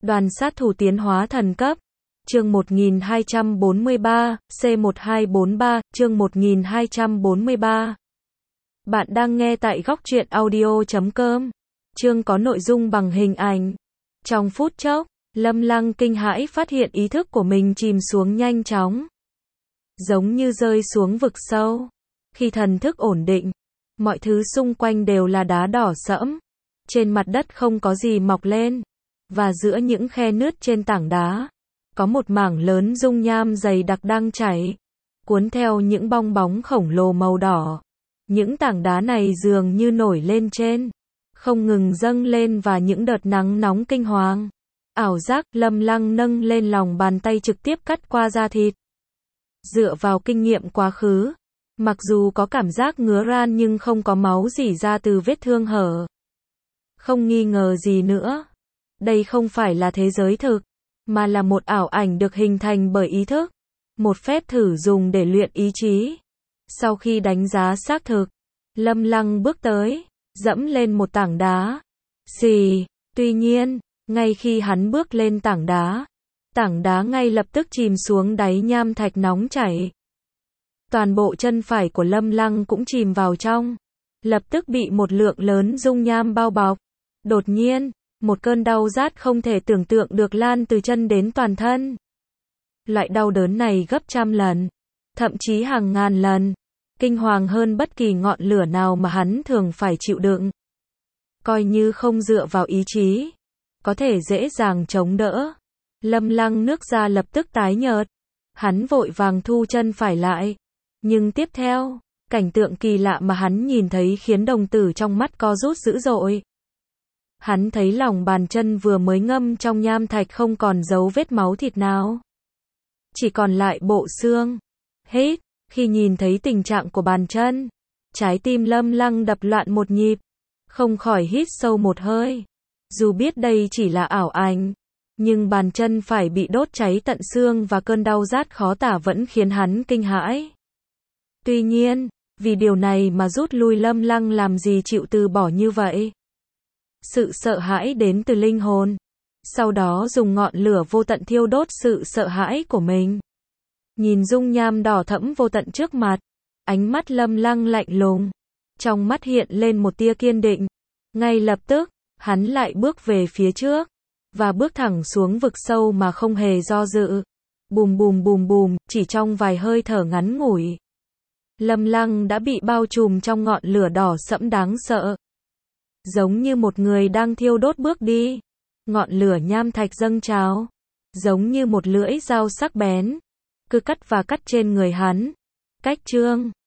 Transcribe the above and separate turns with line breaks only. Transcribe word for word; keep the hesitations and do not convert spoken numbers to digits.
Đoàn sát thủ tiến hóa thần cấp. Chương một nghìn hai trăm bốn mươi ba, C một hai bốn ba, chương một nghìn hai trăm bốn mươi ba. Bạn đang nghe tại góc truyện audio chấm com. Chương có nội dung bằng hình ảnh. Trong phút chốc, Lâm Lăng kinh hãi phát hiện ý thức của mình chìm xuống nhanh chóng, giống như rơi xuống vực sâu. Khi thần thức ổn định, mọi thứ xung quanh đều là đá đỏ sẫm, trên mặt đất không có gì mọc lên, và giữa những khe nứt trên tảng đá, có một mảng lớn dung nham dày đặc đang chảy, cuốn theo những bong bóng khổng lồ màu đỏ. Những tảng đá này dường như nổi lên trên, không ngừng dâng lên và những đợt nắng nóng kinh hoàng. Ảo giác, Lâm Lăng nâng lên lòng bàn tay trực tiếp cắt qua da thịt. Dựa vào kinh nghiệm quá khứ, mặc dù có cảm giác ngứa ran nhưng không có máu rỉ ra từ vết thương hở. Không nghi ngờ gì nữa, đây không phải là thế giới thực, mà là một ảo ảnh được hình thành bởi ý thức. Một phép thử dùng để luyện ý chí. Sau khi đánh giá xác thực, Lâm Lăng bước tới, dẫm lên một tảng đá. Xì, tuy nhiên, ngay khi hắn bước lên tảng đá, tảng đá ngay lập tức chìm xuống đáy nham thạch nóng chảy. Toàn bộ chân phải của Lâm Lăng cũng chìm vào trong, lập tức bị một lượng lớn dung nham bao bọc. Đột nhiên, một cơn đau rát không thể tưởng tượng được lan từ chân đến toàn thân. Loại đau đớn này gấp trăm lần, thậm chí hàng ngàn lần, kinh hoàng hơn bất kỳ ngọn lửa nào mà hắn thường phải chịu đựng. Coi như không dựa vào ý chí, có thể dễ dàng chống đỡ. Lâm Lăng nước da lập tức tái nhợt, hắn vội vàng thu chân phải lại. Nhưng tiếp theo, cảnh tượng kỳ lạ mà hắn nhìn thấy khiến đồng tử trong mắt co rút dữ dội. Hắn thấy lòng bàn chân vừa mới ngâm trong nham thạch không còn dấu vết máu thịt nào, chỉ còn lại bộ xương. Hết, khi nhìn thấy tình trạng của bàn chân, trái tim Lâm Lăng đập loạn một nhịp, không khỏi hít sâu một hơi. Dù biết đây chỉ là ảo ảnh, nhưng bàn chân phải bị đốt cháy tận xương và cơn đau rát khó tả vẫn khiến hắn kinh hãi. Tuy nhiên, vì điều này mà rút lui, Lâm Lăng làm gì chịu từ bỏ như vậy. Sự sợ hãi đến từ linh hồn, sau đó dùng ngọn lửa vô tận thiêu đốt sự sợ hãi của mình. Nhìn dung nham đỏ thẫm vô tận trước mặt, ánh mắt Lâm Lăng lạnh lùng, trong mắt hiện lên một tia kiên định. Ngay lập tức, hắn lại bước về phía trước, và bước thẳng xuống vực sâu mà không hề do dự. Bùm bùm bùm bùm, chỉ trong vài hơi thở ngắn ngủi, Lâm Lăng đã bị bao trùm trong ngọn lửa đỏ sẫm đáng sợ. Giống như một người đang thiêu đốt bước đi, ngọn lửa nham thạch dâng trào, giống như một lưỡi dao sắc bén, cứ cắt và cắt trên người hắn. Cách chương